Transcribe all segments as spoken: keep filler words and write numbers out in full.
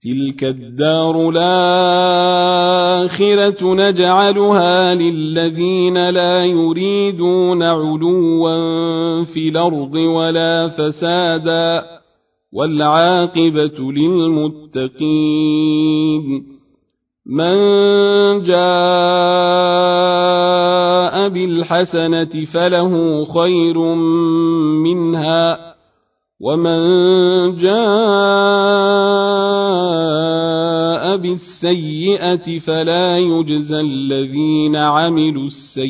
تلك الدار الآخرة نجعلها للذين لا يريدون علوا في الأرض ولا فسادا والعاقبة للمتقين من جاء بالحسنة فله خير منها ومن جاء بالسيئة فلا يجزى الذين عملوا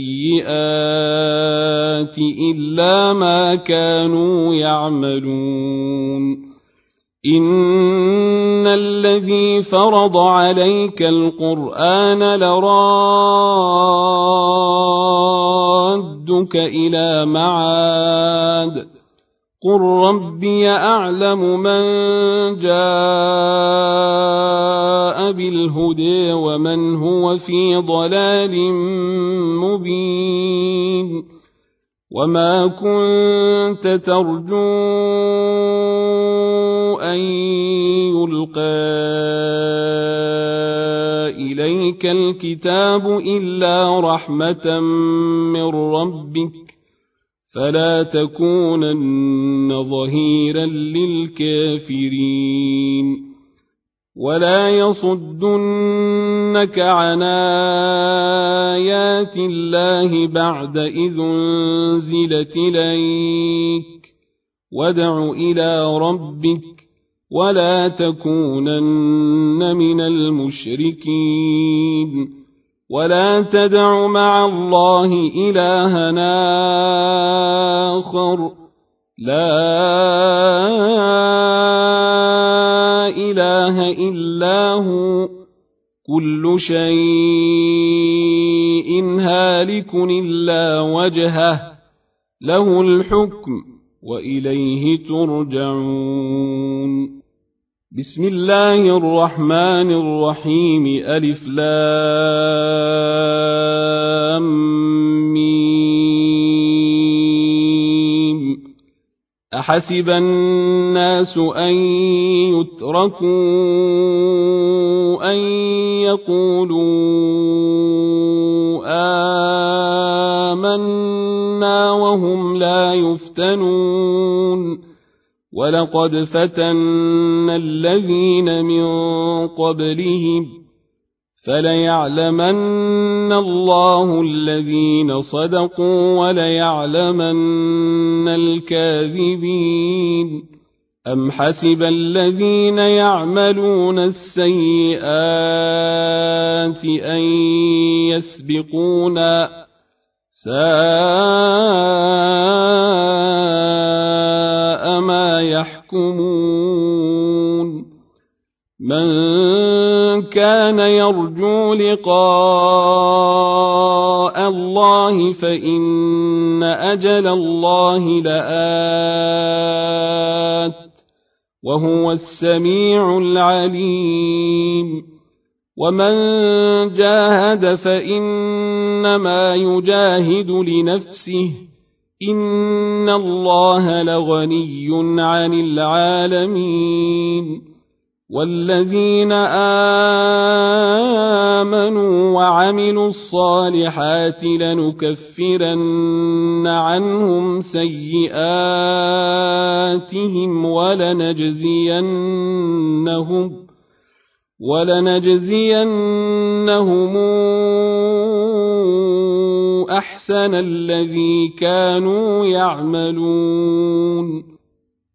السيئات إلا ما كانوا يعملون إن الذي فرض عليك القرآن لرادك إلى معاد قل ربي أعلم من جاء بالهدى ومن هو في ضلال مبين وما كنت ترجو أن يلقى إليك الكتاب إلا رحمة من ربك فلا تكونن ظهيرا للكافرين ولا يصدنك عن آيات الله بعد إذ أنزلت إليك وادع إلى ربك ولا تكونن من المشركين ولا تدع مع الله إلها آخر لا إله إلا هو كل شيء هالك إلا وجهه له الحكم وإليه ترجعون بسم الله الرحمن الرحيم ألف لام ميم أحسب الناس أن يتركوا أن يقولوا آمنا وهم لا يفتنون ولقد فتنا الذين من قبلهم فليعلمن الله الذين صدقوا وليعلمن الكاذبين أم حسب الذين يعملون السيئات أن يسبقونا ساء ما يحكمون من كان يرجو لقاء الله فإن أجل الله لآت وهو السميع العليم ومن جاهد فإنما يجاهد لنفسه إن الله لغني عن العالمين والذين آمنوا وعملوا الصالحات لنكفرن عنهم سيئاتهم ولنجزينهم ولنجزينهم أحسن الذي كانوا يعملون